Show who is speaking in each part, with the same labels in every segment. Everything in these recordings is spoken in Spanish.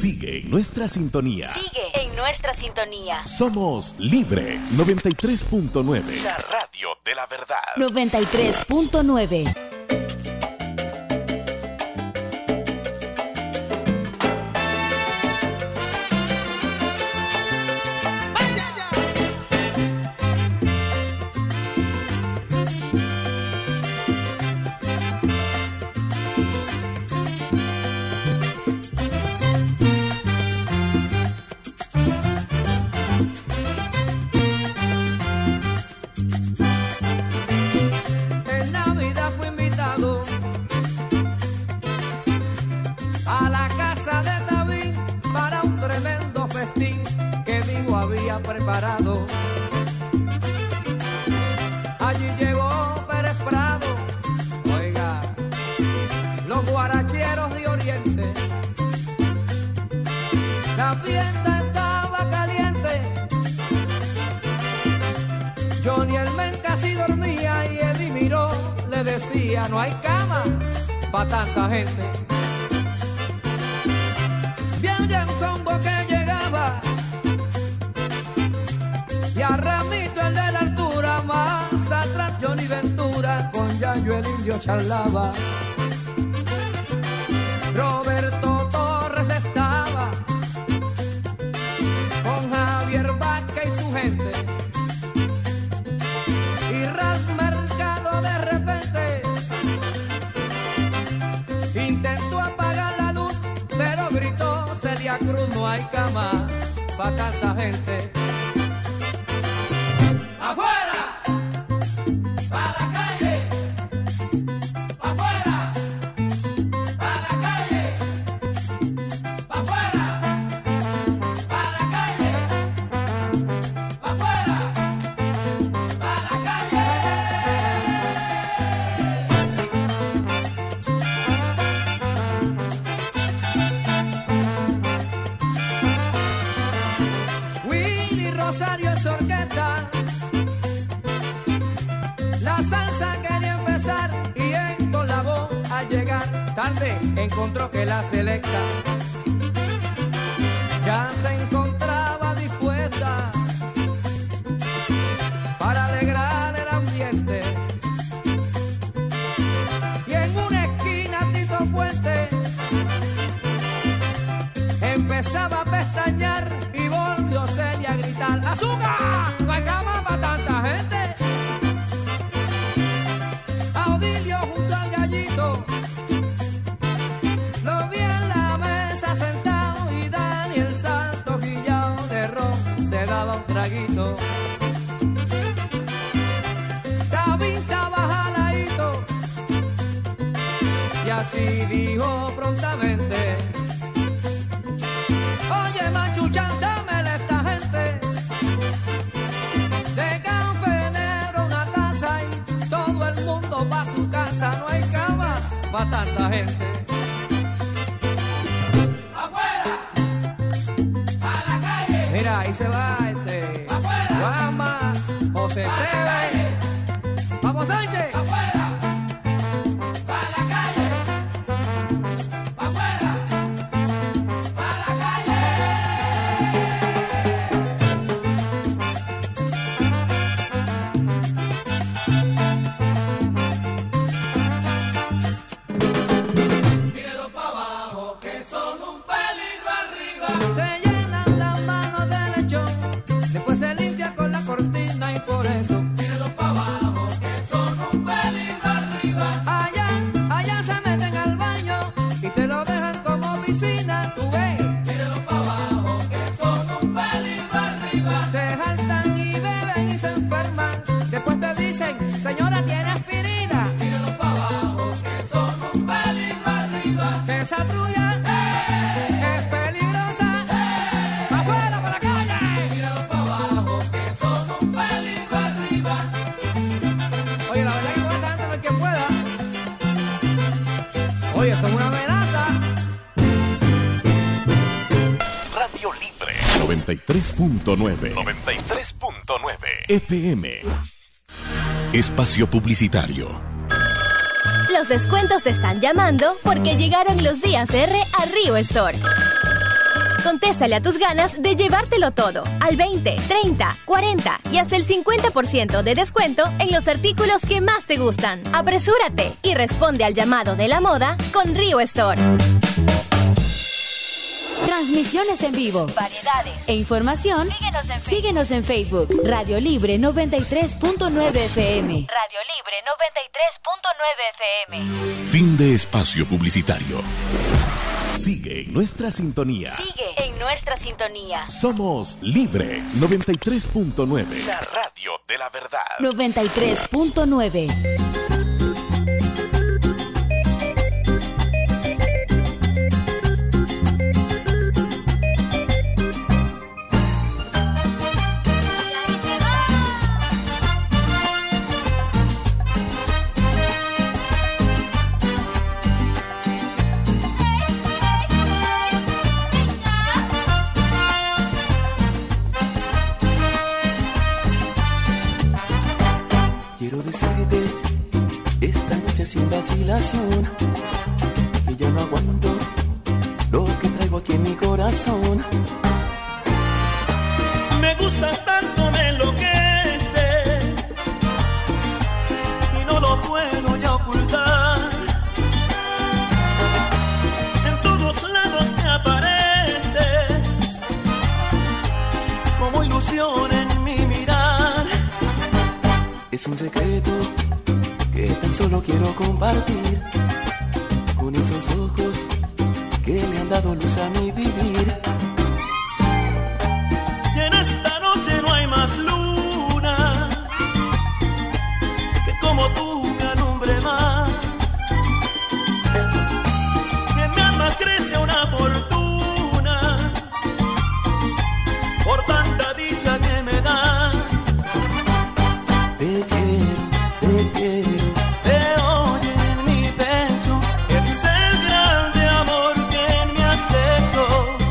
Speaker 1: Sigue en nuestra sintonía.
Speaker 2: Sigue en nuestra sintonía.
Speaker 1: Somos Libre 93.9. La radio de la verdad.
Speaker 2: 93.9.
Speaker 3: Preparado. Allí llegó Pérez Prado, oiga, los guaracheros de Oriente. La fiesta estaba caliente. Johnny el men casi dormía y Eddie Miró le decía: no hay cama para tanta gente. Vi el gran combo que llegaba y a Ramito el de la altura, más atrás Johnny Ventura, con Yayo el indio charlaba. Roberto Torres estaba con Javier Vázquez y su gente. Y Ralph Mercado de repente intentó apagar la luz, pero gritó Celia Cruz: no hay cama para tanta gente. ¡Afuera! ¡Pa' la calle! ¡Afuera! ¡Pa' la calle! ¡Afuera! ¡Pa' la calle! ¡Afuera! ¡Pa' la calle! Willy Rosario en su orquesta, la salsa quería empezar y Héctor Lavoe al llegar tarde encontró que la selecta ya se encontraba dispuesta para alegrar el ambiente. Y en una esquina Tito Puente empezaba a pestañear y volvió Celia a gritar: ¡azúcar! ¡No hay cama para tanta gente! Audilio junto al gallito lo vi en la mesa sentado y Daniel Santos guillao de ron se daba un traguito. David estaba jaladito y así dijo prontamente: oye, machu, chántame a esta gente de cafenero una taza y todo el mundo pa' su casa. No hay cama pa' tanta gente. ¡Afuera! ¡A la calle! Mira, ahí se va ¡afuera! Guama, José Teve, Vamos Sánchez. ¡Afuera! ¡A la calle! ¡Afuera! ¡A la calle! Mírenlos pa' abajo, que son un peligro arriba. Se llenan las manos de lechón, después se limpia con la cortina y por eso. Mírenlos pa' abajo, que son un peligro arriba. Allá se meten al baño y te lo dejan como piscina, tú ves. Mírenlos pa' abajo, que son un peligro arriba. Se jaltan y beben y se enferman, después te dicen: señora, ¿tiene aspirina? Mírenlos pa' abajo, que son un peligro arriba. Esa trulla es peligrosa. ¡Afuera, para la calle! Mírenlos pa' abajo, que son un peligro arriba. Oye, la verdad que con esa gente no hay quien pueda. Oye, son una amenaza.
Speaker 1: Radio Libre 93.9. 93.9 FM. Espacio publicitario.
Speaker 2: Los descuentos te están llamando porque llegaron los días R a Río Store. Contéstale a tus ganas de llevártelo todo. Al 20, 30, 40 y hasta el 50% de descuento en los artículos que más te gustan. Apresúrate y responde al llamado de la moda con Río Store.
Speaker 4: Transmisiones en vivo,
Speaker 2: variedades
Speaker 4: e información. Síguenos en Facebook. Radio Libre 93.9 FM.
Speaker 2: Radio Libre 93.9 FM.
Speaker 1: Fin de espacio publicitario. Sigue en nuestra sintonía. Somos Libre 93.9. La radio de la verdad.
Speaker 4: 93.9.
Speaker 5: Quiero decirte esta noche sin vacilación que ya no aguanto lo que traigo aquí en mi corazón. Me gustas tanto, me enloqueces y no lo puedo ya ocultar. En todos lados te apareces como ilusión en mi mirar. Es un secreto que tan solo quiero compartir con esos ojos que le han dado luz a mi vivir. Y en esta noche no hay más luna que como tú me alumbre más. En mi alma crece una fortuna por tanta dicha que me da. Te quiero, se oye en mi pecho, es el grande amor que me has hecho.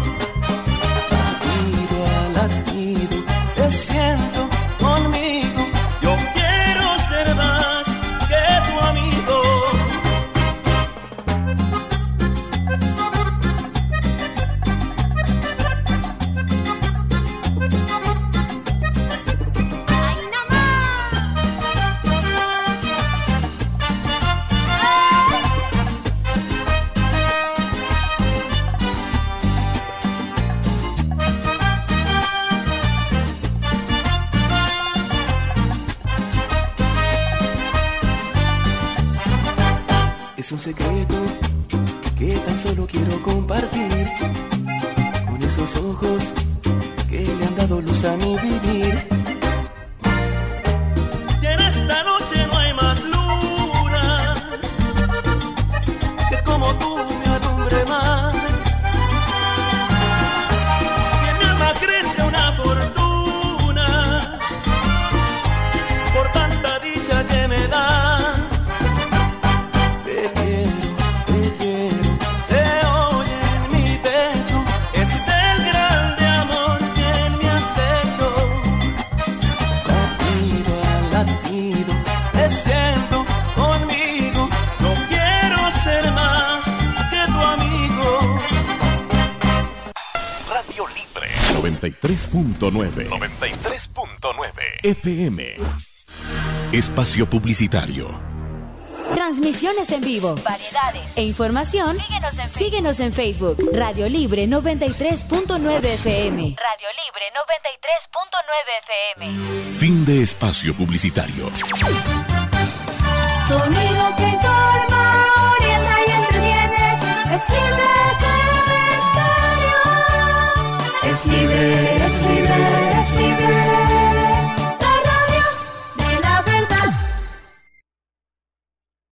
Speaker 5: Latido a latido, te siento conmigo, yo quiero ser más que tu amigo. Es un secreto que tan solo quiero compartir con esos ojos que le han dado luz a mi vivir. Y en esta noche no hay más luna que como tú me alumbre más. Y en mi alma crece una fortuna por tanta dicha que me da. Te siento conmigo, yo quiero ser más que tu amigo.
Speaker 1: Radio Libre 93.9. 93.9 FM. Espacio publicitario.
Speaker 4: Transmisiones en vivo,
Speaker 2: variedades
Speaker 4: e información. Síguenos en Facebook. Radio Libre 93.9 FM.
Speaker 2: Radio Libre 93.9 FM.
Speaker 1: Fin de espacio publicitario.
Speaker 2: Sonido